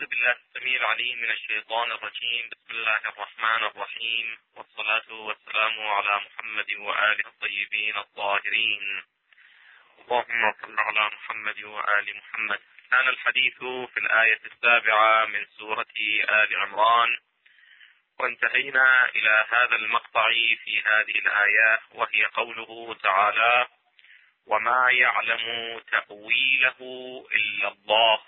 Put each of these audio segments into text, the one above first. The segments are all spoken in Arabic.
بالله السميع العليم من الشيطان الرجيم. بسم الله الرحمن الرحيم، والصلاة والسلام على محمد وآله الطيبين الطاهرين. اللهم صل على محمد وآل محمد. كان الحديث في الآية 7 من سورة آل عمران، وانتهينا إلى هذا المقطع في هذه الآية، وهي قوله تعالى: وما يعلم تأويله إلا الله.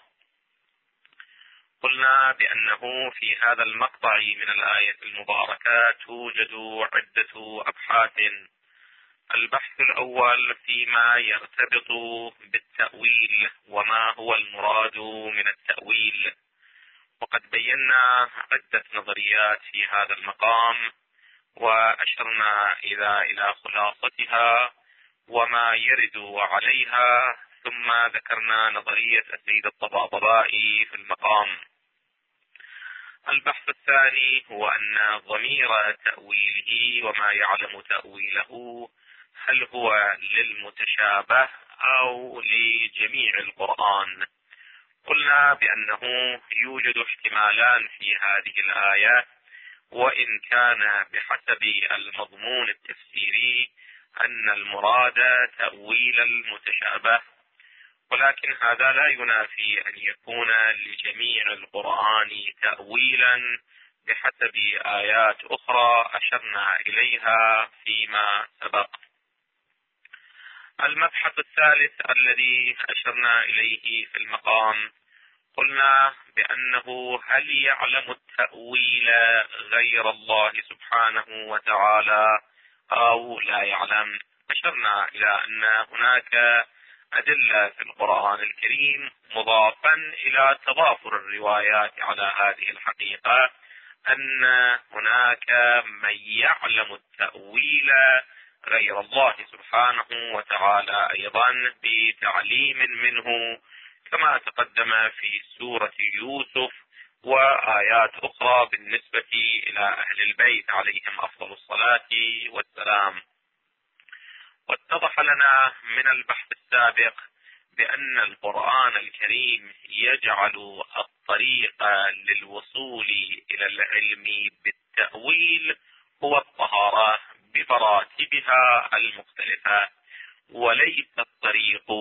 قلنا بأنه في هذا المقطع من الآية المباركة توجد عدة أبحاث. البحث الأول فيما يرتبط بالتأويل، وما هو المراد من التأويل، وقد بينا عدة نظريات في هذا المقام، وأشرنا إلى خلاصتها وما يرد عليها، ثم ذكرنا نظرية السيد الطباطبائي في المقام. البحث الثاني هو أن ضمير تأويله وما يعلم تأويله هل هو للمتشابه أو لجميع القرآن. قلنا بأنه يوجد احتمالان في هذه الآية، وإن كان بحسب المضمون التفسيري أن المراد تأويل المتشابه، ولكن هذا لا ينافي أن يكون لجميع القرآن تأويلا بحسب آيات أخرى أشرنا إليها فيما سبق. المبحث الثالث الذي أشرنا إليه في المقام، قلنا بأنه هل يعلم التأويل غير الله سبحانه وتعالى أو لا يعلم. أشرنا إلى أن هناك أدلة في القرآن الكريم مضافا إلى تضافر الروايات على هذه الحقيقة، أن هناك من يعلم التأويل غير الله سبحانه وتعالى أيضا بتعليم منه، كما تقدم في سورة يوسف وآيات أخرى بالنسبة إلى أهل البيت عليهم أفضل الصلاة والسلام. واتضح لنا من البحث السابق بأن القرآن الكريم يجعل الطريق للوصول إلى العلم بالتأويل هو الطهارة بمراتبها المختلفة، وليس الطريق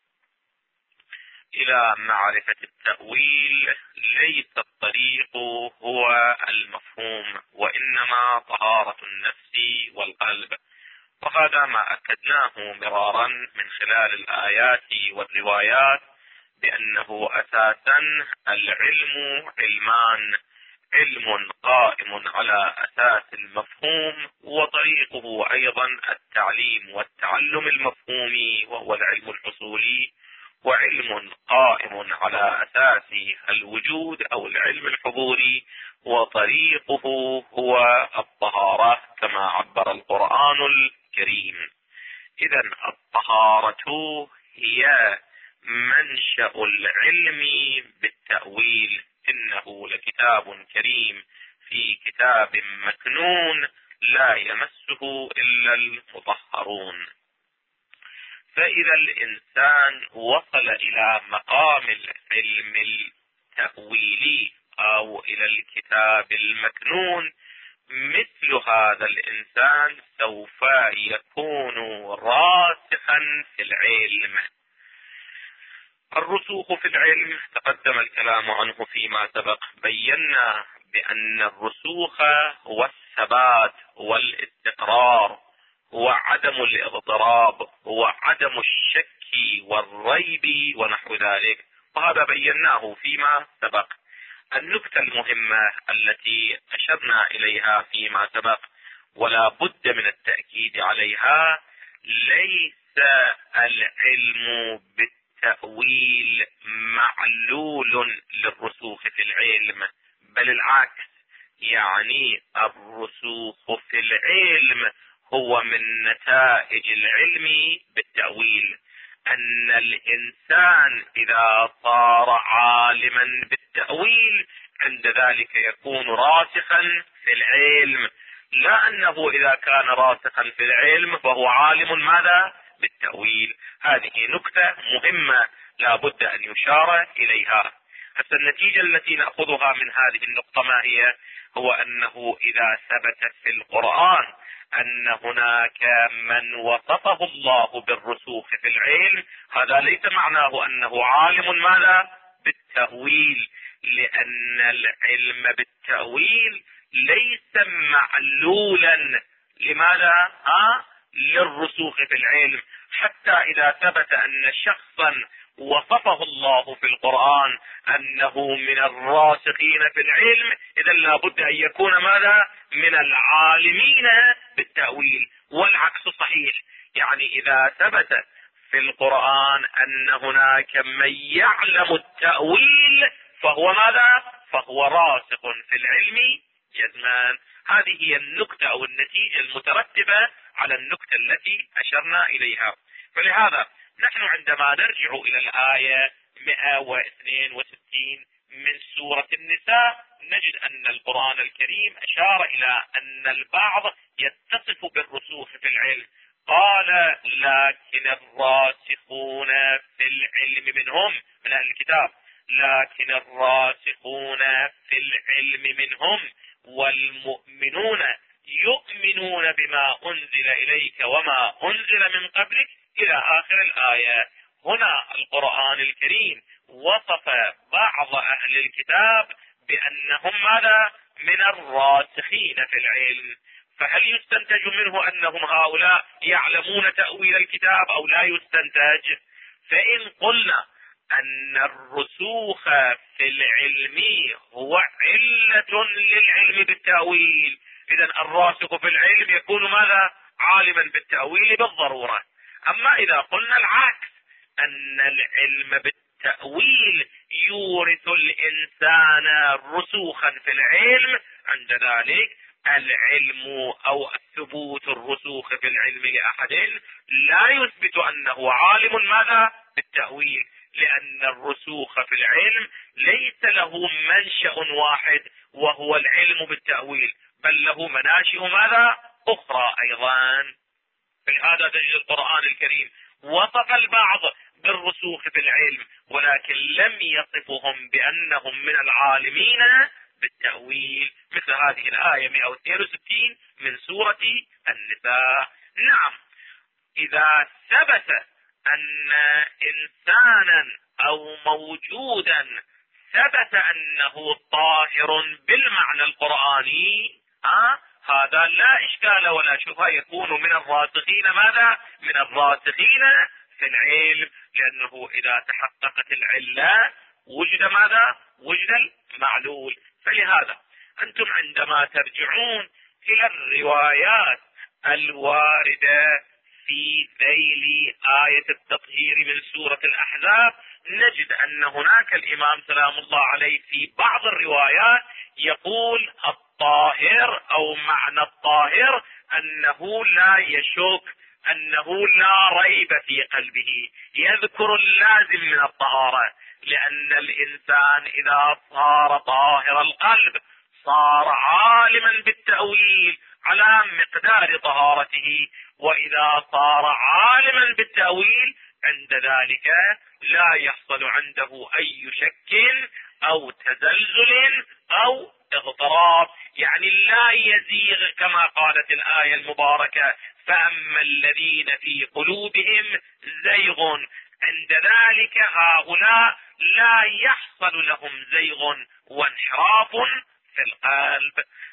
إلى معرفة التأويل، ليس الطريق هو المفهوم، وإنما طهارة النفس والقلب. وهذا ما أكدناه مرارا من خلال الآيات والروايات، بأنه أساسا العلم علمان: علم قائم على أساس المفهوم، وطريقه أيضا التعليم والتعلم المفهومي وهو العلم الحصولي، وعلم قائم على أساس الوجود أو العلم الحضوري، وطريقه هو الطهارة كما عبر القرآن الكريم. إذن الطهارة هي منشأ العلم بالتأويل. إنه لكتاب كريم في كتاب مكنون لا يمسه إلا المطهرون. فإذا الإنسان وصل إلى مقام العلم التأويلي أو إلى الكتاب المكنون، مثل هذا الإنسان سوف يكون راسخا في العلم. الرسوخ في العلم تقدم الكلام عنه فيما سبق. بينا بأن الرسوخ هو الثبات والاستقرار، هو عدم الاضطراب، هو عدم الشك والريب ونحو ذلك، وهذا بيناه فيما سبق. النكتة المهمة التي أشرنا إليها فيما سبق ولا بد من التأكيد عليها: ليس العلم بالتأويل معلول للرسوخ في العلم، بل العكس. يعني الرسوخ في العلم هو من نتائج العلم بالتأويل. أن الإنسان إذا صار عالما بالتأويل عند ذلك يكون راسخا في العلم، لا أنه إذا كان راسخا في العلم فهو عالم ماذا؟ بالتأويل. هذه نكتة مهمة لا بد أن يشار إليها. هسه النتيجة التي نأخذها من هذه النقطة ما هي؟ هو أنه إذا ثبت في القرآن أن هناك من وصفه الله بالرسوخ في العلم، هذا ليس معناه أنه عالم ماذا؟ بالتأويل، لأن العلم بالتأويل ليس معلولا لماذا؟ للرسوخ في العلم. حتى إذا ثبت أن شخصا وصفه الله في القرآن أنه من الراسخين في العلم، إذا لابد أن يكون ماذا؟ من العالمين بالتأويل. والعكس صحيح، يعني إذا ثبت في القرآن أن هناك من يعلم التأويل فهو ماذا؟ فهو راسخ في العلم جزمان. هذه هي النكتة أو النتيجة المترتبة على النكتة التي أشرنا إليها. فلهذا نحن عندما نرجع إلى الآية 162 من سورة النساء نجد أن القرآن الكريم أشار إلى أن البعض يتصف بالرسوخ في العلم. قال لكن الراسخون في العلم منهم، من أهل الكتاب، لكن الراسخون في العلم منهم والمؤمنون يؤمنون بما أنزل إليك وما أنزل من قبلك إلى آخر الآية. هنا القرآن الكريم وصف بعض أهل الكتاب بأنهم ماذا؟ من الراسخين في العلم. فهل يستنتج منه أنهم هؤلاء يعلمون تأويل الكتاب أو لا يستنتج؟ فإن قلنا أن الرسوخ في العلم هو علة للعلم بالتأويل، إذا الراسخ في العلم يكون ماذا؟ عالما بالتأويل بالضرورة. أما إذا قلنا العكس، أن العلم بالتأويل يورث الإنسان رسوخا في العلم، عند ذلك العلم أو الثبوت الرسوخ في العلم لأحد لا يثبت أنه عالم ماذا؟ بالتأويل، لأن الرسوخ في العلم ليس له منشأ واحد وهو العلم بالتأويل، بل له مناشئ ماذا؟ أخرى أيضا. فلهذا تجد القرآن الكريم وصف البعض بالرسوخ في العلم ولكن لم يصفهم بأنهم من العالمين بالتأويل، مثل هذه الآية 162 من سورة النساء. نعم، إذا ثبت أن إنسانا أو موجودا ثبت أنه طاهر بالمعنى القرآني، هذا لا إشكال ولا شبهة، يكون من الراسخين ماذا؟ من الراسخين في العلم، لأنه إذا تحققت العلة وجد ماذا؟ وجد المعلول. فلهذا أنتم عندما ترجعون إلى الروايات الواردة في ذيل آية التطهير من سورة الأحزاب نجد أن هناك الإمام سلام الله عليه في بعض الروايات يقول الطاهر أو معنى الطاهر أنه لا يشك، أنه لا ريب في قلبه، يذكر اللازم من الطهارة، لأن الإنسان إذا صار طاهر القلب صار عالما بالتأويل على مقدار طهارته، وإذا صار عالما بالتأويل عند ذلك لا يحصل عنده أي شك أو تزلزل أو اضطراب، يعني لا يزيغ كما قالت الآية المباركة فأما الذين في قلوبهم زيغ، عند ذلك هؤلاء لا يحصل لهم زيغ وانحراف في القلب.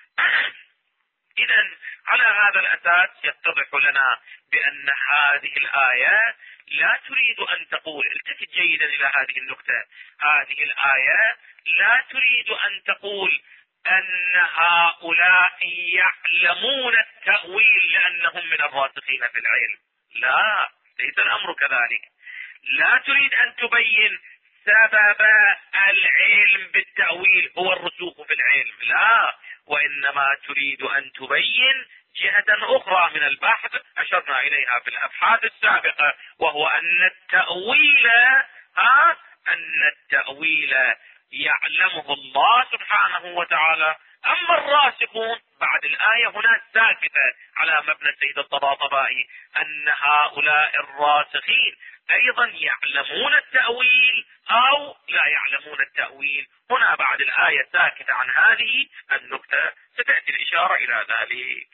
إذن على هذا الأساس يتضح لنا بأن هذه الآية لا تريد أن تقول، التفت جيدا إلى هذه النكتة، هذه الآية لا تريد أن تقول أن هؤلاء يعلمون التأويل لأنهم من الراسخين في العلم، لا، ليس الأمر كذلك. لا تريد أن تبين سبب العلم بالتأويل هو الرسوخ في العلم، لا، وإنما تريد أن تبين جهة أخرى من البحث أشرنا إليها في الأبحاث السابقة، وهو أن التأويل يعلمه الله سبحانه وتعالى. أما الراسخون بعد بعد الآية هنا ساكتة على مبنى السيد الطباطبائي أن هؤلاء الراسخين أيضا يعلمون التأويل أو لا يعلمون التأويل. هنا بعد الآية ساكتة عن هذه النكتة، ستأتي الإشارة إلى ذلك.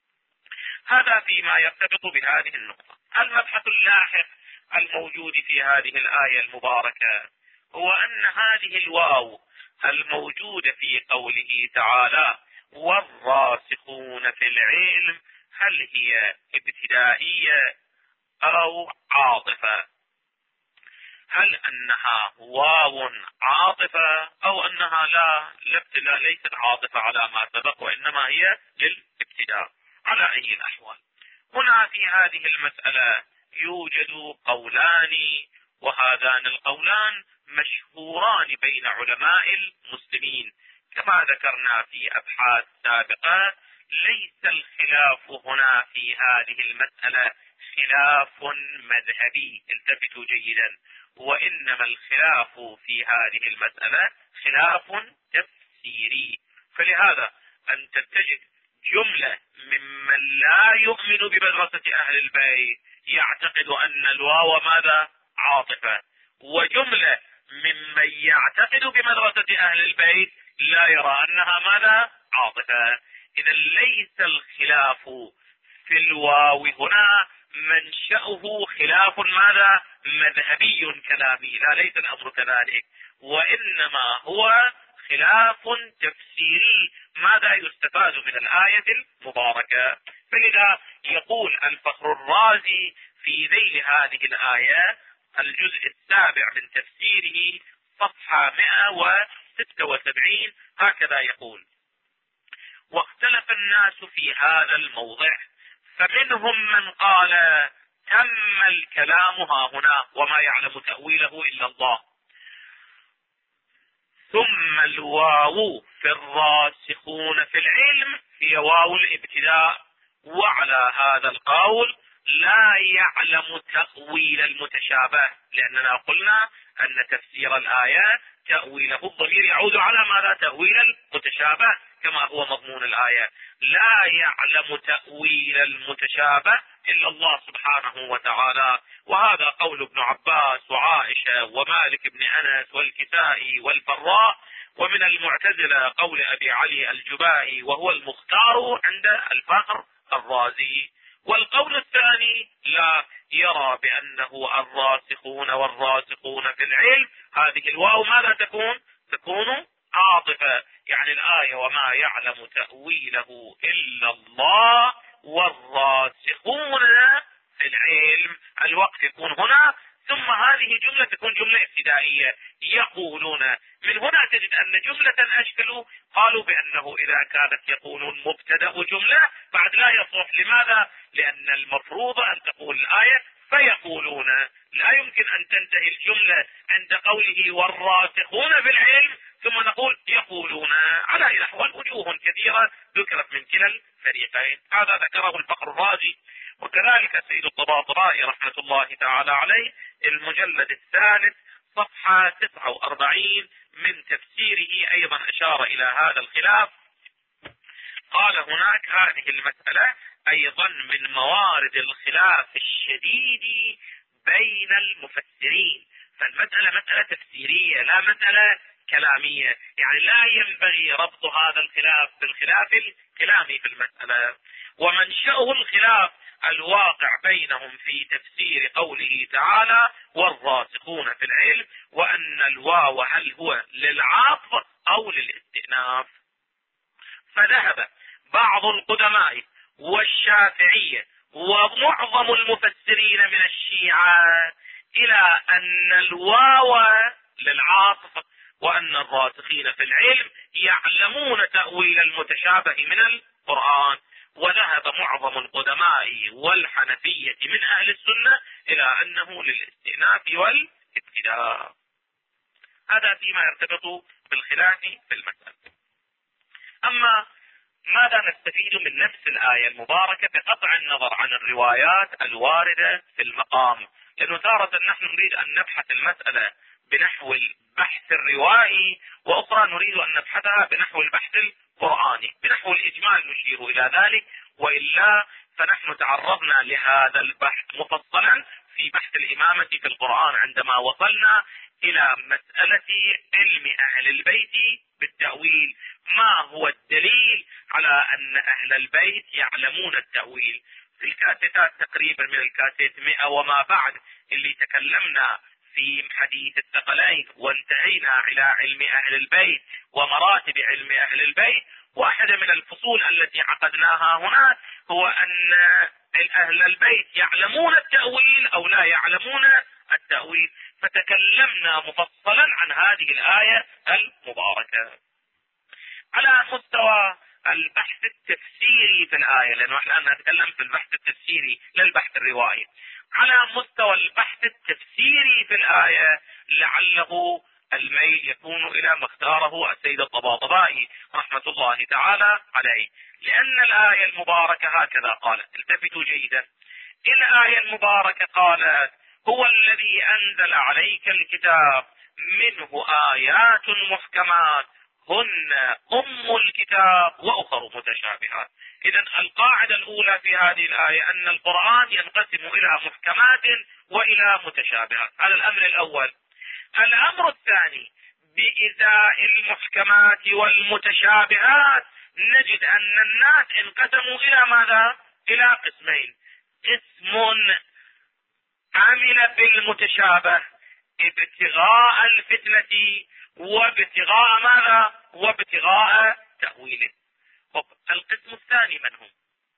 هذا فيما يرتبط بهذه النقطة. المبحث اللاحق الموجود في هذه الآية المباركة هو أن هذه الواو الموجودة في قوله تعالى والراسخون في العلم هل هي ابتدائية أو عاطفة؟ هل أنها واو عاطفة أو أنها لا ليست عاطفة على ما سبق وإنما هي للابتداء؟ على أي الأحوال هنا في هذه المسألة يوجد قولان، وهذان القولان مشهوران بين علماء المسلمين كما ذكرنا في أبحاث سابقة. ليس الخلاف هنا في هذه المسألة خلاف مذهبي، التفتوا جيدا، وإنما الخلاف في هذه المسألة خلاف تفسيري. فلهذا أنت تجد جملة ممن لا يؤمن بمدرسة أهل البيت يعتقد أن الواو ماذا؟ عاطفة، وجملة ممن يعتقد بمدرسة أهل البيت لا يرى أنها ماذا؟ عاطفة. إذا ليس الخلاف في الواو هنا منشأه خلاف ماذا؟ مذهبي كلامي، لا ليس الأمر كذلك، وإنما هو خلاف تفسيري. ماذا يستفاد من الآية المباركة؟ فلذا يقول الفخر الرازي في ذيل هذه الآية الجزء السابع من تفسيره صفحة 176 هكذا يقول: واختلف الناس في هذا الموضع فمنهم من قال تم الكلام ها هنا وما يعلم تأويله إلا الله، ثم الواو في الراسخون في العلم هي واو الابتداء، وعلى هذا القول لا يعلم تأويل المتشابه، لأننا قلنا أن تفسير الآية تأويله الضمير يعود على ماذا؟ تأويل المتشابه كما هو مضمون الآية. لا يعلم تأويل المتشابه إلا الله سبحانه وتعالى، وهذا قول ابن عباس وعائشة ومالك بن أنس والكسائي والفراء، ومن المعتزلة قول أبي علي الجبائي وهو المختار عند الفخر الرازي. والقول الثاني لا يرى بأنه الراسخون والراسخون في العلم هذه الواو ماذا تكون عاطفة، يعني الآية وما يعلم تأويله إلا الله والراسخون في العلم، الوقت يكون هنا، ثم هذه جملة تكون جملة ابتدائية. يقولون من هنا تجد أن جملة أشكلوا قالوا بأنه إذا كانت يقولون مبتدأ جملة بعد لا يصح. لماذا؟ لأن المفروض أن تقول الآية فيقولون، لا يمكن أن تنتهي الجملة عند قوله والراسخون في العلم ثم نقول يقولون. على أي الأحوال وجوه كثيرة ذكرت من كلا الفريقين، هذا ذكره الفخر الرازي. وكذلك السيد الطباطبائي رحمة الله تعالى عليه المجلد الثالث صفحة 49 من تفسيره أيضا أشار إلى هذا الخلاف. قال هناك هذه المسألة أيضا من موارد الخلاف الشديد بين المفسرين، فالمسألة مسألة تفسيرية لا مسألة كلامية، يعني لا ينبغي ربط هذا الخلاف بالخلاف الكلامي في المسألة. ومنشأه الخلاف الواقع بينهم في تفسير قوله تعالى والراسخون في العلم، وأن الواو هل هو للعطف أو للاستئناف. فذهب بعض القدماء والشافعية ومعظم المفسرين من الشيعة إلى أن الواو للعاطفة، وأن الراسخين في العلم يعلمون تأويل المتشابه من القرآن. وذهب معظم القدماء والحنفية من أهل السنة إلى أنه للاستئناف والابتداء. هذا فيما يرتبط بالخلاف في المسألة. أما ماذا نستفيد من نفس الآية المباركة بقطع النظر عن الروايات الواردة في المقام؟ لأنه تارة نحن نريد أن نبحث المسألة بنحو البحث الروائي، وأخرى نريد أن نبحثها بنحو البحث القرآني. بنحو الإجمال نشير إلى ذلك، وإلا فنحن تعرضنا لهذا البحث مفصلا في بحث الإمامة في القرآن عندما وصلنا إلى مسألة علم أهل البيت بالتأويل. ما هو الدليل على أن أهل البيت يعلمون التأويل؟ في الكاسيتات تقريبا من الكاسيت 100 وما بعد اللي تكلمنا في حديث الثقلين وانتهينا إلى علم أهل البيت ومراتب علم أهل البيت. واحدة من الفصول التي عقدناها هناك هو أن أهل البيت يعلمون التأويل أو لا يعلمون التأويل، فتكلمنا مفصلا عن هذه الآية المباركة. على مستوى البحث التفسيري في الآية، لأنه احنا الآن نتكلم في البحث التفسيري لا البحث الروائي. على مستوى البحث التفسيري في الآية لعله الميل يكون إلى ما اختاره السيد الطباطبائي رحمة الله تعالى عليه، لأن الآية المباركة هكذا قالت. التفتوا جيدا، الآية المباركة قالت: هو الذي أنزل عليك الكتاب منه آيات محكمات هن أم الكتاب وأخر متشابهات. إذن القاعدة الأولى في هذه الآية أن القرآن ينقسم إلى محكمات وإلى متشابهات. هذا الأمر الأول. الأمر الثاني: بإزاء المحكمات والمتشابهات نجد أن الناس انقسموا إلى ماذا؟ إلى قسمين: قسم عمل بالمتشابه ابتغاء الفتنة وابتغاء ماذا؟ وابتغاء تأويله. القسم الثاني من هم؟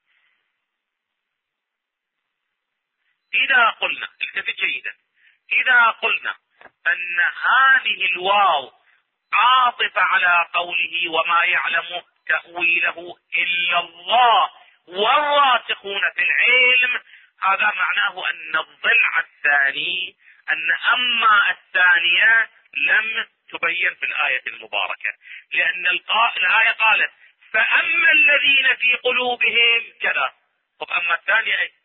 إذا قلنا، التفت جيدا، إذا قلنا أن هذه الواو عاطفة على قوله وما يعلم تأويله إلا الله والراسخون في العلم، هذا معناه أن الضلع الثاني، أن أما الثانية لم تبين في الآية المباركة، لأن الآية قالت: فأما الذين في قلوبهم كذا. طب أما الثانية أي؟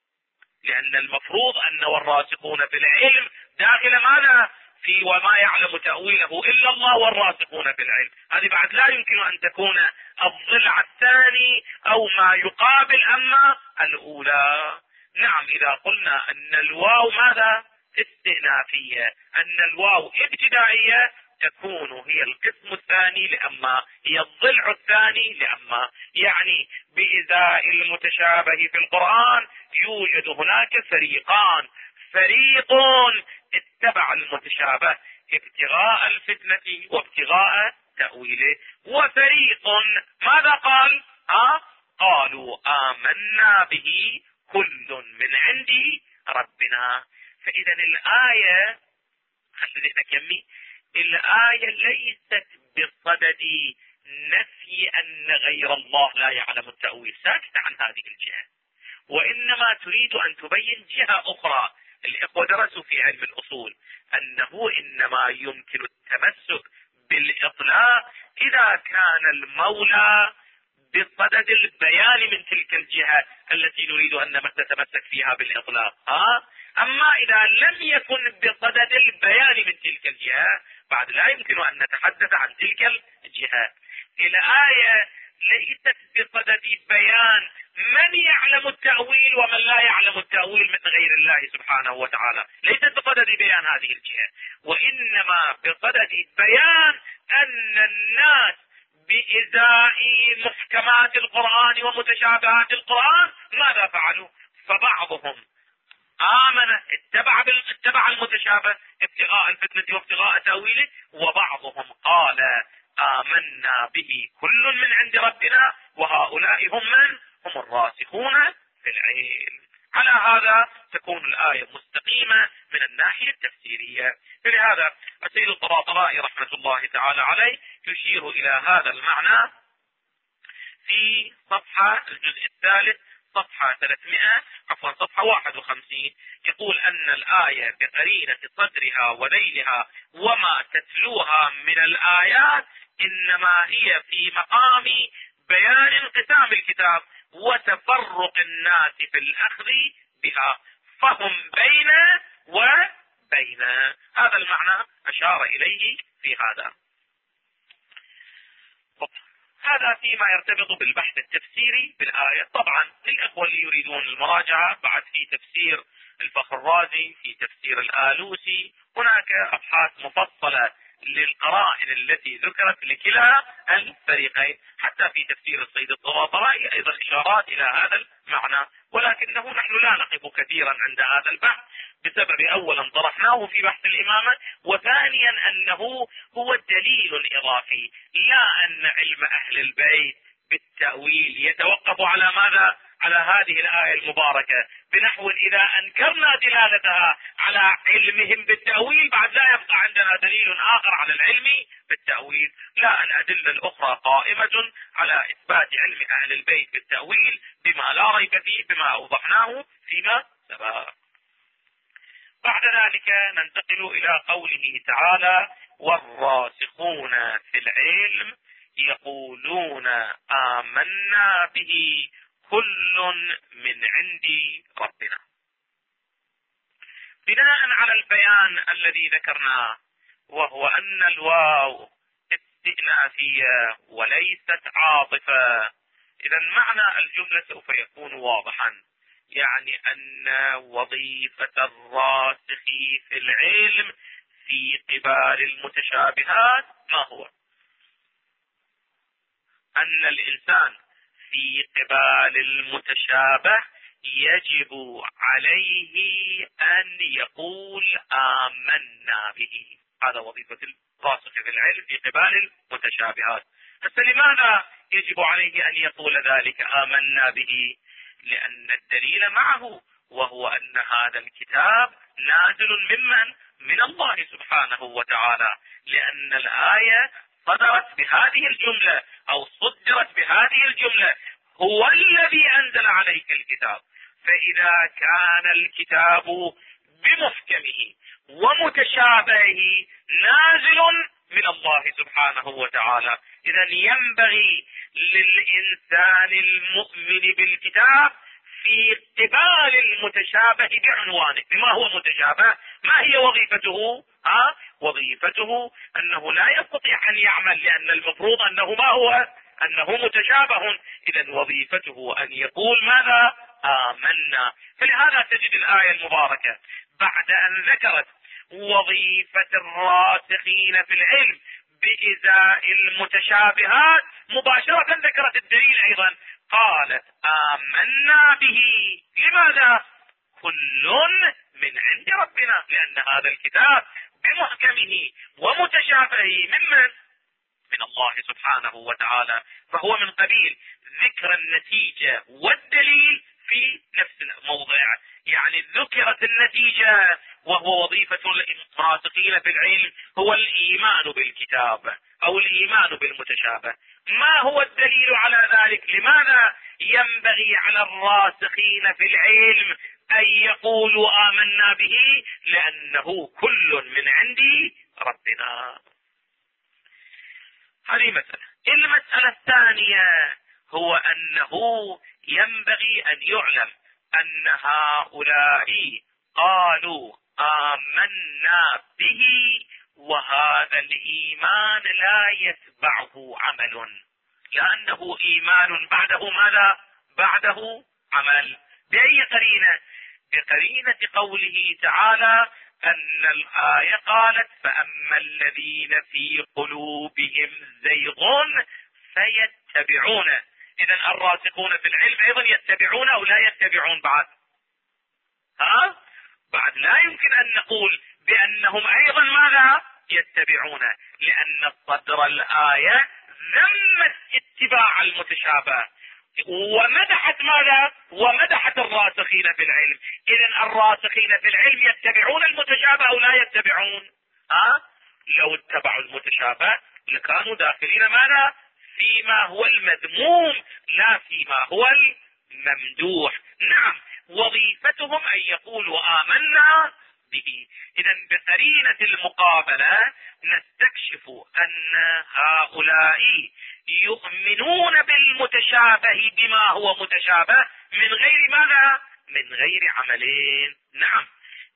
لأن المفروض أن والراسخون في العلم داخل ماذا؟ في وما يعلم تأويله إلا الله والراسخون في العلم. هذه بعد لا يمكن أن تكون الضلع الثاني أو ما يقابل أما الأولى. نعم، إذا قلنا أن الواو ماذا؟ استئنافية، أن الواو ابتدائية، تكون هي القسم الثاني لأما، هي الضلع الثاني لأما. يعني بإزاء المتشابه في القرآن يوجد هناك فريقان: فريق اتبع المتشابه ابتغاء الفتنة وابتغاء تأويله، وفريق ماذا قال؟ قالوا آمنا به كل من عند ربنا. فإذا الآية، خلينا كمي، الآية ليست بصدد نفي أن غير الله لا يعلم التأويل، ساكت عن هذه الجهة، وإنما تريد أن تبين جهة أخرى. الإخوة درسوا في علم الأصول أنه إنما يمكن التمسك بالإطلاق إذا كان المولى بصدد البيان من تلك الجهة التي نريد أن نتمسك فيها بالإطلاق. أما إذا لم يكن بصدد البيان من تلك الجهة بعد لا يمكن أن نتحدث عن تلك الجهة. الآية ليست بصدد بيان من يعلم التأويل ومن لا يعلم التأويل من غير الله سبحانه وتعالى، ليست بصدد بيان هذه الجهة، وإنما بصدد بيان أن الناس بإزاء محكمات القرآن ومتشابهات القرآن ماذا فعلوا؟ فبعضهم آمن اتبع المتشابه ابتغاء الفتنة وابتغاء تأويله، وبعضهم قال آمنا به كل من عند ربنا وهؤلاء هم من؟ هم الراسخون في العلم. على هذا تكون الآية مستقيمة من الناحية التفسيرية. فلهذا السيد الطباطبائي رحمة الله تعالى عليه يشير إلى هذا المعنى في صفحة الجزء الثالث صفحة 51، يقول أن الآية بقرينة صدرها وليلها وما تتلوها من الآيات إنما هي في مقام بيان انقسام الكتاب وتفرق الناس في الأخذ بها، فهم بين بين. هذا المعنى أشار إليه في هذا. هذا فيما يرتبط بالبحث التفسيري بالآية. طبعا للأخوة اللي يريدون المراجعة بعد في تفسير الفخر الرازي، في تفسير الآلوسي، هناك أبحاث مفصلة للقرائن التي ذكرت لكلا الفريقين، حتى في تفسير السيد الطباطبائي أيضا إشارات إلى هذا المعنى، ولكنه نحن لا نقف كثيرا عند هذا البحث بسبب أولا طرحناه في بحث الإمامة، وثانيا أنه هو دليل إضافي، لا أن علم أهل البيت بالتأويل يتوقف على ماذا؟ على هذه الآية المباركة، بنحو إذا أنكرنا دلالتها على علمهم بالتأويل بعد لا يبقى عندنا دليل آخر على العلم بالتأويل، لا، الأدلة الأخرى قائمة على إثبات علم أهل البيت بالتأويل بما لا ريب فيه، بما أوضحناه فيما سبق. بعد ذلك ننتقل إلى قوله تعالى: والراسخون في العلم يقولون آمنا به كل من عند ربنا. بناء على البيان الذي ذكرناه، وهو أن الواو استئنافية وليست عاطفة، إذا معنى الجملة سوف يكون واضحا، يعني أن وظيفة الراسخ في العلم في قبال المتشابهات ما هو؟ أن الإنسان في قبال المتشابه يجب عليه أن يقول آمنا به. هذا وظيفة الراسخ في العلم في قبال المتشابهات. بس لماذا يجب عليه أن يقول ذلك آمنا به؟ لأن الدليل معه، وهو أن هذا الكتاب نازل ممن؟ من الله سبحانه وتعالى، لأن الآية صدرت بهذه الجملة أو صدرت بهذه الجملة: هو الذي أنزل عليك الكتاب. فإذا كان الكتاب بمحكمه ومتشابهه نازل من الله سبحانه وتعالى، إذا ينبغي للإنسان المؤمن بالكتاب في قبال المتشابه بعنوانه. بما هو متشابه؟ ما هي وظيفته؟ وظيفته أنه لا يستطيع أن يعمل، لأن المفروض أنه ما هو؟ أنه متشابه. إذا وظيفته أن يقول ماذا؟ آمنا. فلهذا تجد الآية المباركة بعد أن ذكرت وظيفة الراسخين في العلم بإزاء المتشابهات مباشرة ذكرت الدليل أيضا، قالت آمنا به. لماذا؟ كل من عند ربنا، لأن هذا الكتاب بمحكمه ومتشابهه من الله سبحانه وتعالى، فهو من قبيل ذكر النتيجة والدليل في نفس الموضع. يعني ذكرت النتيجة، وهو وظيفة الراسخين في العلم هو الإيمان بالكتاب أو الإيمان بالمتشابه. ما هو الدليل على ذلك؟ لماذا ينبغي على الراسخين في العلم أن يقولوا آمنا به؟ لأنه كل من عندي ربنا. هذه مسألة. المسألة الثانية هو أنه ينبغي أن يعلم أن هؤلاء قالوا آمنا به، وهذا الإيمان لا يتبعه عمل، لأنه إيمان بعده ماذا؟ بعده عمل. بأي قرينة؟ بقرينة قوله تعالى أن الآية قالت: فأما الذين في قلوبهم زيغ فيتبعون. إذن الراسخون في العلم أيضا يتبعون أو لا يتبعون؟ بعد لا يمكن أن نقول بأنهم أيضا ماذا؟ يتبعون، لأن صدر الآية ذمت اتباع المتشابه ومدحت ماذا؟ ومدحت الراسخين في العلم. إذن الراسخين في العلم يتبعون المتشابه أو لا يتبعون؟ لو اتبعوا المتشابه لكانوا داخلين ماذا؟ فيما هو المذموم لا فيما هو الممدوح. نعم، وظيفتهم أن يقولوا آمنا به. إذن بقرينة المقابلة نستكشف أن هؤلاء يؤمنون بالمتشابه بما هو متشابه من غير ماذا؟ من غير عملين. نعم،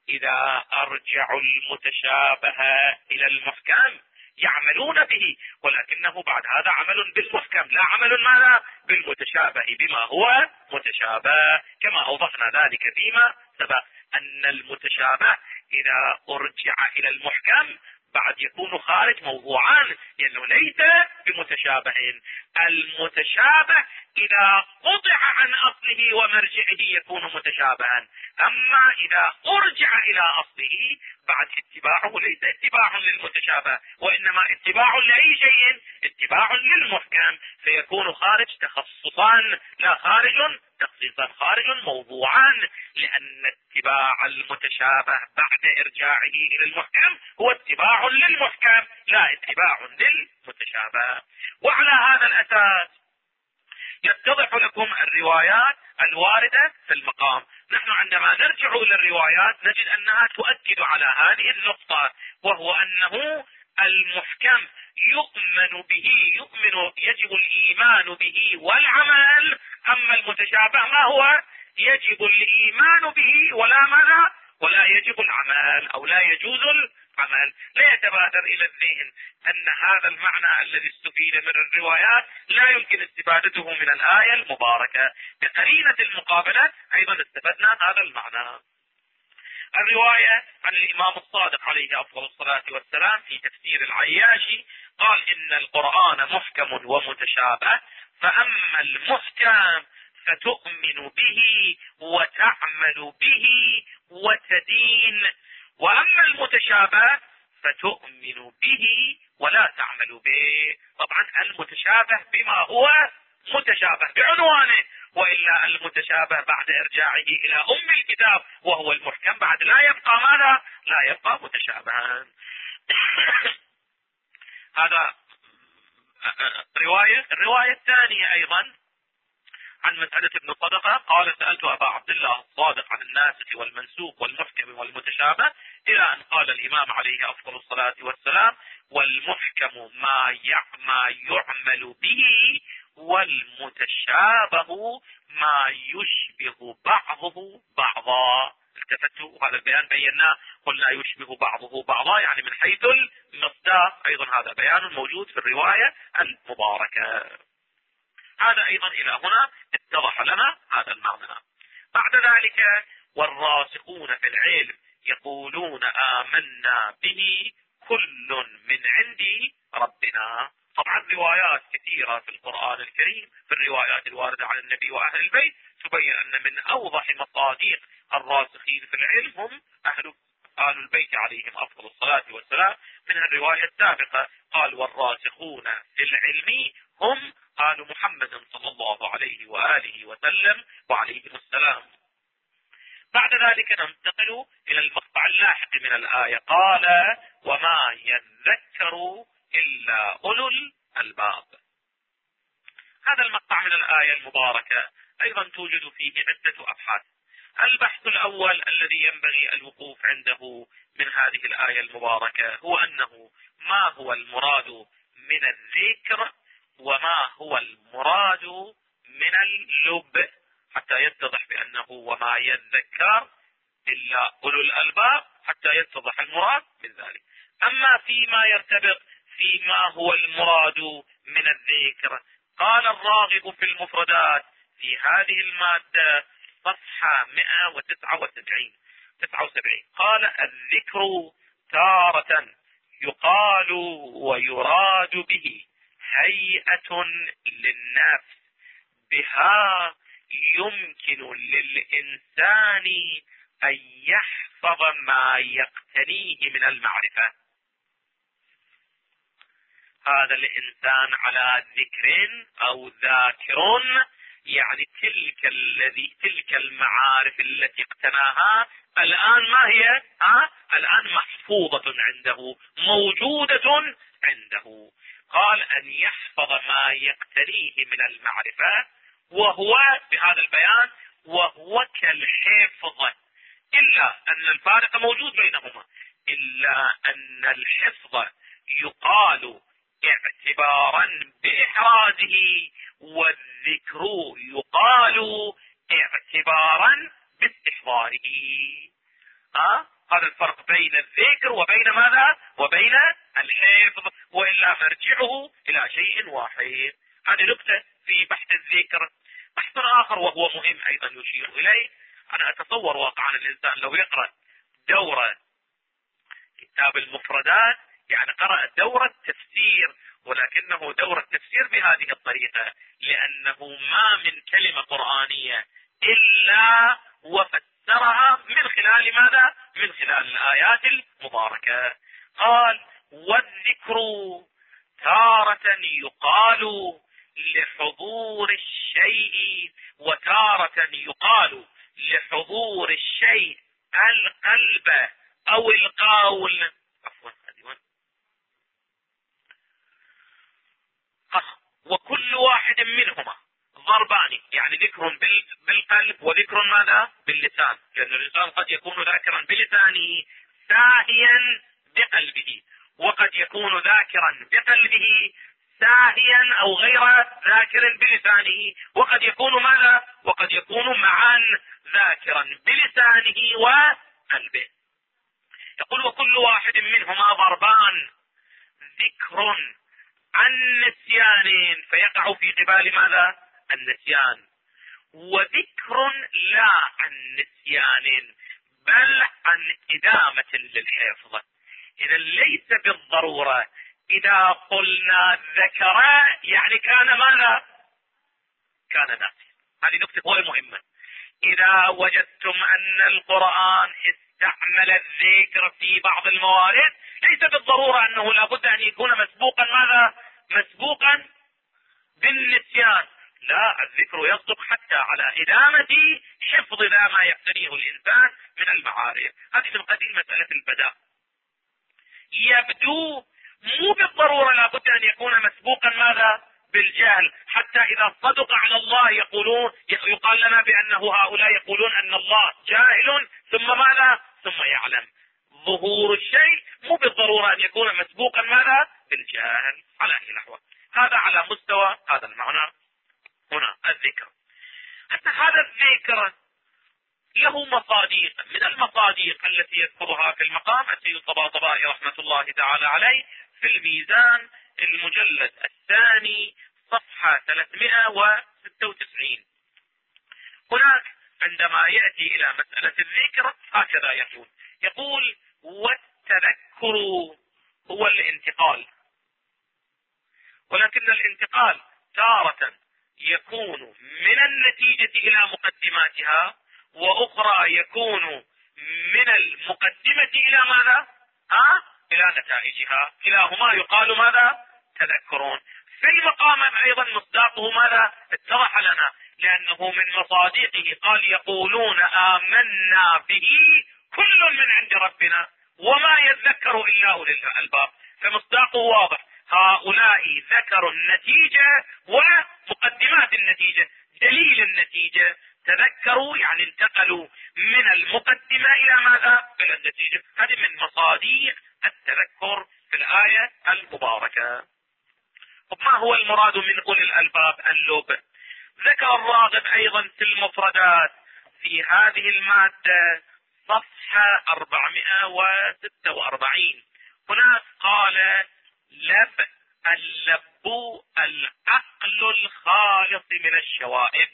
إذا أرجعوا المتشابه إلى المحكم يعملون به، ولكنه بعد هذا عمل بالمحكم لا عمل ماذا بالمتشابه بما هو متشابه، كما أوضحنا ذلك فيما سبق أن المتشابه إذا أرجع إلى المحكم بعد يكون خارج موضوعان، لأنه ليس بمتشابه. المتشابه إذا قطع عن أصله ومرجعه يكون متشابها، أما إذا أرجع إلى أصله بعد اتباعه ليس اتباع للمتشابه، وإنما اتباع لأي شيء اتباع للمحكم، فيكون خارج تخصصا لا خارج تخصيصا، خارج موضوعان، لأن اتباع المتشابه بعد إرجاعه إلى المحكم هو اتباع للمحكم لا اتباع للمتشابه. وعلى هذا الأساس يتضح لكم الروايات الواردة في المقام. نحن عندما نرجع إلى الروايات نجد أنها تؤكد على هذه النقطة، وهو أنه المحكم يؤمن به، يجب الإيمان به والعمل، أما المتشابه ما هو يجب الإيمان به ولا يجب العمل أو لا يجوز العمل. لا يتبادر إلى الذهن أن هذا المعنى الذي استفيد من الروايات لا يمكن استفادته من الآية المباركة. بقرينة المقابلة أيضا استفدنا هذا المعنى. الرواية عن الإمام الصادق عليه أفضل الصلاة والسلام في تفسير العياشي قال إن القرآن محكم ومتشابه، فأما المحكم فتؤمن به وتعمل به وتدين، وأما المتشابه فتؤمن به ولا تعمل به. طبعا المتشابه بما هو متشابه بعنوانه، وإلا المتشابه بعد إرجاعه إلى أم الكتاب وهو المحكم بعد لا يبقى ماذا؟ لا يبقى متشابها. هذا الرواية الثانية أيضا عن مسألة ابن صدقة قال سألت أبا عبد الله الصادق عن الناسخ والمنسوخ والمحكم والمتشابه، إلى أن قال الإمام عليه أفضل الصلاة والسلام والمحكم ما يعمل به، والمتشابه ما يشبه بعضه بعضا. التفتوا هذا البيان بيناه، قلنا يشبه بعضه بعضا يعني من حيث المصداق، أيضا هذا بيان موجود في الرواية المباركة. هذا أيضا إلى هنا اتضح لنا هذا المعنى. بعد ذلك والراسخون في العلم يقولون آمنا به كل من عند ربنا. طبعا روايات كثيرة في القرآن الكريم في الروايات الواردة عن النبي وأهل البيت تبين أن من أوضح مصادق الراسخين في العلم هم آل البيت عليهم أفضل الصلاة والسلام. من الرواية السابقة قال والراسخون في العلم هم آل محمد صلى الله عليه وآله وسلم وعليهم السلام. بعد ذلك ننتقل إلى المقطع اللاحق من الآية، قال وما يذكر إلا أولو الألباب. هذا المقطع من الآية المباركة أيضا توجد فيه عدة أبحاث. البحث الأول الذي ينبغي الوقوف عنده من هذه الآية المباركة هو أنه ما هو المراد من الذكر وما هو المراد من اللب، حتى يتضح بأنه وما يذكر إلا أولو الألباب حتى يتضح المراد من ذلك. أما فيما يرتبط فيما هو المراد من الذكر، قال الراغب في المفردات في هذه المادة صفحة 179 قال الذكر تارة يقال ويراد به هيئة للنفس بها يمكن للإنسان أن يحفظ ما يقتنيه من المعرفة. هذا الإنسان على ذكر أو ذاكر، يعني تلك المعارف التي اقتناها الآن ما هي؟ الآن محفوظة عنده، موجودة عنده. قال أن يحفظ ما يقتنيه من المعرفة، وهو بهذا البيان وهو كالحفظ، إلا أن الفارق موجود بينهما، إلا أن الحفظ يقال اعتبارا بإحرازه، والذكر يقال اعتبارا باستحضاره. هذا الفرق بين الذكر وبين ماذا؟ وبين الحفظ، وإلا مرجعه إلى شيء واحد. هذه نقطة في بحث الذكر. بحث آخر وهو مهم أيضا يشير إليه، أنا أتصور واقعا الإنسان لو يقرأ دورة كتاب المفردات، يعني قرأ دورة تفسير، ولكنه دورة تفسير بهذه الطريقة، لأنه ما من كلمة قرآنية إلا وفسرها من خلال ماذا؟ من خلال الآيات المباركة. قال: والذكر تارة يقال لحضور الشيء، وتارة يقال لحضور الشيء القلب أو القول. وكل واحد منهما ضربان، يعني ذكر بالقلب وذكر ماذا؟ باللسان، لأن الإنسان قد يكون ذاكرا بلسانه ساهيا بقلبه، وقد يكون ذاكرا بقلبه ساهيا أو غير ذاكر بلسانه، وقد يكون ماذا؟ وقد يكون معا ذاكرا بلسانه وقلبه. يقول: وكل واحد منهما ضربان، ذكر عن نسيان فيقع في قبال ماذا؟ النسيان، وذكر لا عن نسيان بل عن إدامة للحفظ. إذا ليس بالضرورة إذا قلنا ذكر يعني كان ماذا؟ كان ناسيا. هذه نقطة مهمة. إذا وجدتم أن القرآن استعمل الذكر في بعض الموارد، ليس بالضرورة أنه لابد أن يكون مسبوقا ماذا؟ مسبوقا بالنسيان. لا، الذكر يصدق حتى على إدامة حفظ ذا ما يقتنيه الإنسان من المعارف. هذه من قبيل مسألة البداء. يبدو مو بالضرورة لابد أن يكون مسبوقا ماذا؟ بالجهل، حتى إذا صدق على الله يقال لنا بأنه هؤلاء يقولون أن الله جاهل ثم ماذا؟ ثم يعلم. ظهور الشيء مو بالضرورة أن يكون مسبوقا ماذا؟ بالجهل على أي نحو. هذا على مستوى هذا المعنى هنا الذكر. حتى هذا الذكر له مصاديق، من المصاديق التي يذكرها في المقام السيد الطباطبائي رحمة الله تعالى عليه في الميزان المجلد الثاني صفحة 396. هناك عندما يأتي إلى مسألة الذكر هكذا يقول: والتذكر هو الانتقال، ولكن الانتقال تارة يكون من النتيجة إلى مقدماتها، وأخرى يكون من المقدمة إلى ماذا؟ إلى نتائجها. كلاهما يقال ماذا؟ تذكرون. في المقام أيضا مصداقه ماذا؟ اتضح لنا، لأنه من مصادقه قال: يقولون آمنا به كل من عند ربنا وما يذكر إلا أولي الألباب. فمصداقه واضح. هؤلاء ذكروا النتيجة ومقدمات النتيجة، دليل النتيجة. تذكروا يعني انتقلوا من المقدمة إلى ماذا؟ إلى النتيجة. هذه من مصادق التذكر في الآية المباركة. ما هو المراد من أولي الألباب؟ اللب. ذكر الراغب أيضا في المفردات في هذه المادة صفحة 446. هناك قال: اللب العقل الخالص من الشوائب،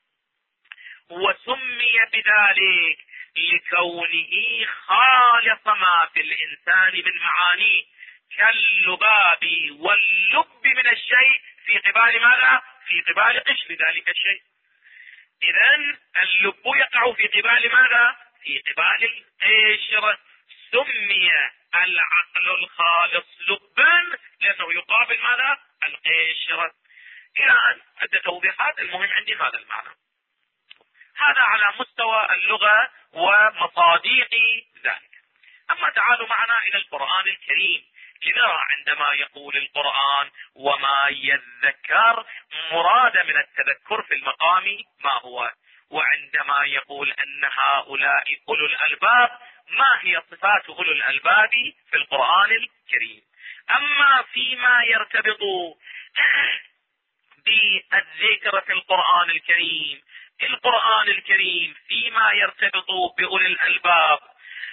وسمي بذلك لكونه خالص ما في الإنسان من معانيه، كاللباب واللب من الشيء في قبال ماذا؟ في قبال قشر ذلك الشيء. إذن اللب يقع في قبال ماذا؟ في قبال القشر. سمي العقل الخالص لبا لأنه يقابل ماذا؟ القشر. إلى أن أدى توضيحات. المهم عندي هذا المعنى. هذا على مستوى اللغة ومصادق ذلك. أما تعالوا معنا إلى القرآن الكريم لنرى عندما يقول القرآن: وما يذكر، مراد من التذكر في المقام ما هو، وعندما يقول أن هؤلاء أولو الألباب، ما هي صفات أولو الألباب في القرآن الكريم. أما فيما يرتبط بالذكر في القرآن الكريم فيما يرتبط بأولي الألباب،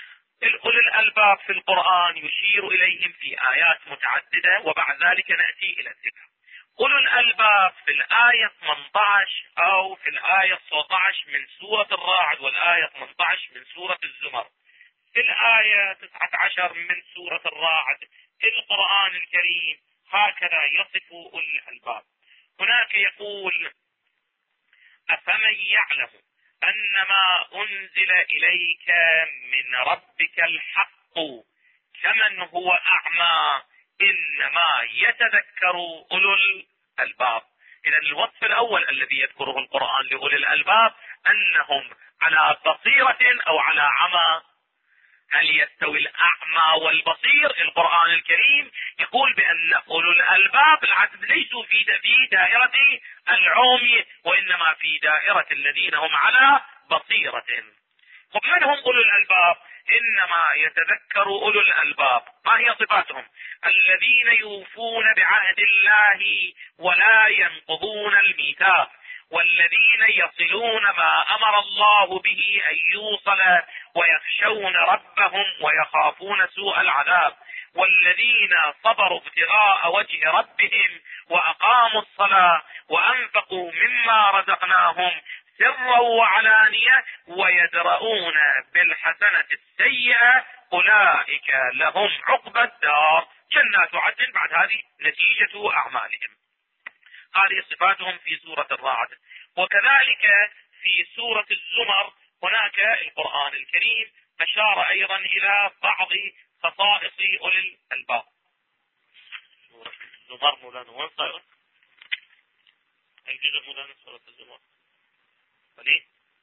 أولي الألباب في القرآن يشير إليهم في آيات متعددة، وبعد ذلك نأتي إلى الذكر. أولو الألباب في الآية 18 أو في الآية 19 من سورة الرعد والآية 18 من سورة الزمر، في الآية 19 من سورة الرعد في القرآن الكريم هكذا يصف أولي الألباب. هناك يقول: أفمن يعلم أن ما أنزل إليك من ربك الحق كمن هو أعمى إنما يتذكر أولو الألباب. إذن الوصف الأول الذي يذكره القرآن لأولي الألباب أنهم على بصيرة أو على عمى. هل يستوي الأعمى والبصير؟ القرآن الكريم يقول بأن أولو الألباب العدد ليسوا في دائرة العمي، وإنما في دائرة الذين هم على بصيرة. ومن هم أولو الألباب؟ إنما يتذكر أولو الألباب. ما هي صفاتهم؟ الذين يوفون بعهد الله ولا ينقضون الميثاق، والذين يصلون ما أمر الله به أن يوصل، ويخشون ربهم ويخافون سوء العذاب، والذين صبروا ابتغاء وجه ربهم وأقاموا الصلاة وأنفقوا مما رزقناهم سرا وعلانية ويدرؤون بالحسنة السيئة أولئك لهم عقبى الدار جنات عدن. بعد هذه نتيجة أعمالهم. هذه صفاتهم في سورة الرعد. وكذلك في سورة الزمر هناك القرآن الكريم أشار أيضا إلى بعض خصائص أولي الألباب. سورة الزمر مولانا وين صايرة؟ أي جزء مولانا سورة الزمر؟ وليه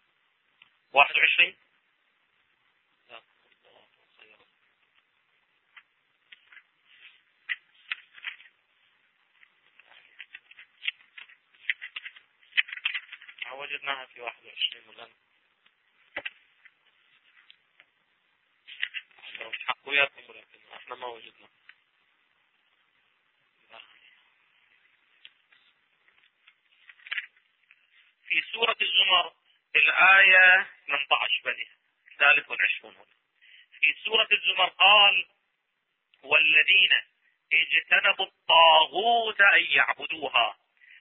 21 وجدناها في 21 مولانا. لو حقوا ياكم ولكن احنا ما وجدنا. في سورة الزمر الآية 18 بني 23 هنا. في سورة الزمر قال: والذين اجتنبوا الطاغوت أن يعبدوها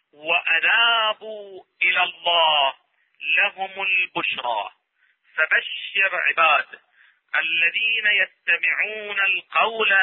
وأنابوا إلى الله لهم البشرى فبشر عباد الذين يستمعون القول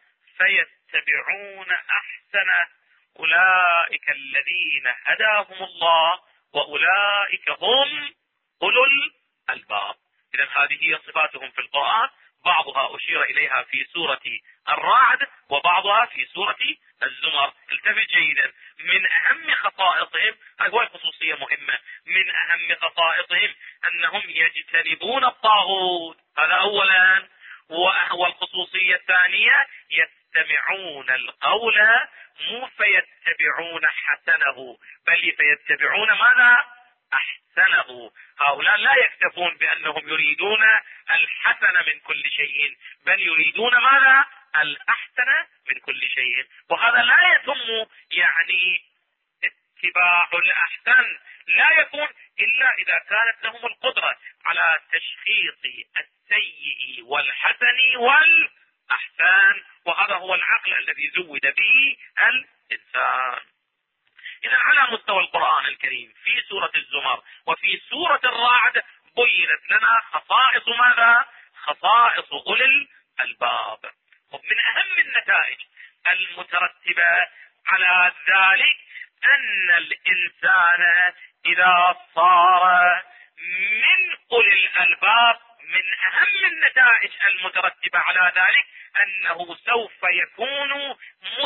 فيتبعون أحسنه أولئك الذين هداهم الله وأولئك هم أولو الألباب. إذن هذه هي صفاتهم في القرآن، بعضها أشير إليها في سورة الرعد وبعضها في سورة الزمر. التفت جيدا، من أهم خصائصهم، هذه خصوصية مهمة، من أهم خصائصهم أنهم يجتنبون الطاغوت، هذا أولا. والخصوصية الثانية يستمعون القول مو فيتبعون حسنه، بل فيتبعون ماذا؟ أحسنه. هؤلاء لا يكتفون بأنهم يريدون الحسن من كل شيء، بل يريدون ماذا؟ الأحسن من كل شيء. وهذا لا يتم يعني اتباع الأحسن، لا يكون إلا إذا كانت لهم القدرة على تشخيص السيء والحسن والأحسن، وهذا هو العقل الذي زود به الإنسان. إذا على مستوى القرآن الكريم في سورة الزمر وفي سورة الرعد بينت لنا خصائص ماذا؟ خصائص أولي الألباب. ومن أهم النتائج المترتبة على ذلك أن الإنسان إذا صار من أولي الألباب، من أهم النتائج المترتبة على ذلك أنه سوف يكون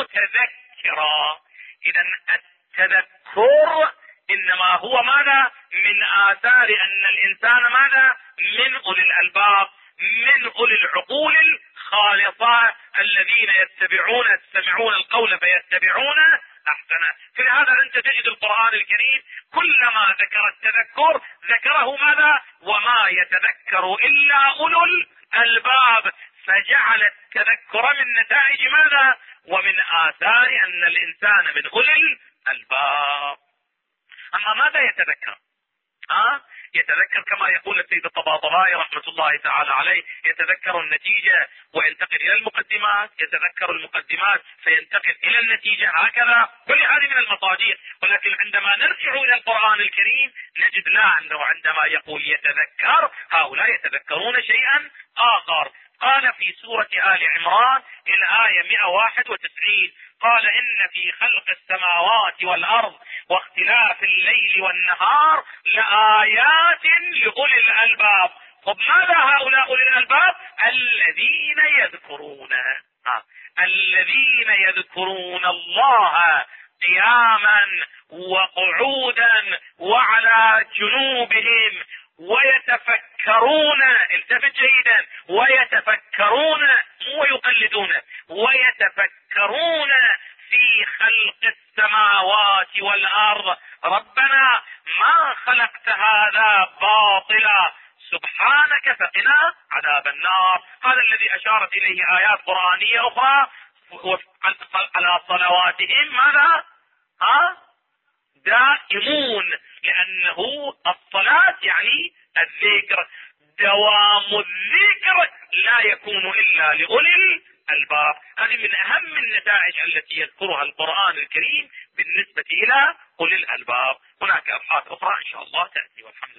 متذكرا. إذا التذكر إنما هو ماذا؟ من آثار أن الإنسان ماذا؟ من أولي الألباب، من أولي العقول الخالصة الذين يستمعون القول فيتبعون أحسنه. فلهذا أنت تجد القرآن الكريم كلما ذكر التذكر ذكره ماذا؟ وما يتذكر إلا أولو الألباب، فجعل التذكر من نتائج ماذا؟ ومن آثار أن الإنسان من أولي الألباب. أما ماذا يتذكر؟ يتذكر كما يقول السيد الطباطبائي رحمة الله تعالى عليه، يتذكر النتيجة وينتقل إلى المقدمات، يتذكر المقدمات فينتقل إلى النتيجة، هكذا. كل هذه من المصادر. ولكن عندما نرجع إلى القرآن الكريم نجد لا، أنه عندما يقول يتذكر، هؤلاء يتذكرون شيئا آخر. قال في سورة آل عمران الآية 191: قال إن في خلق السماوات والأرض واختلاف الليل والنهار لآيات لأولي الألباب. طب ماذا هؤلاء أولي الألباب؟ الذين يذكرون الله قياما وقعودا وعلى جنوبهم ويتفكرون، التفت جيدا، ويتفكرون مو يقلدون، ويتفكرون في خلق السماوات والأرض ربنا ما خلقت هذا باطلا سبحانك فقنا عذاب النار. هذا الذي أشارت إليه آيات قرآنية أخرى. على صلواتهم ماذا؟ دائمون، لأنه الصلاة يعني الذكر، دوام الذكر لا يكون إلا لأولي الألباب. هذه من أهم النتائج التي يذكرها القرآن الكريم بالنسبة إلى أولي الألباب. هناك أبحاث أخرى إن شاء الله تأتي، والحمد لله.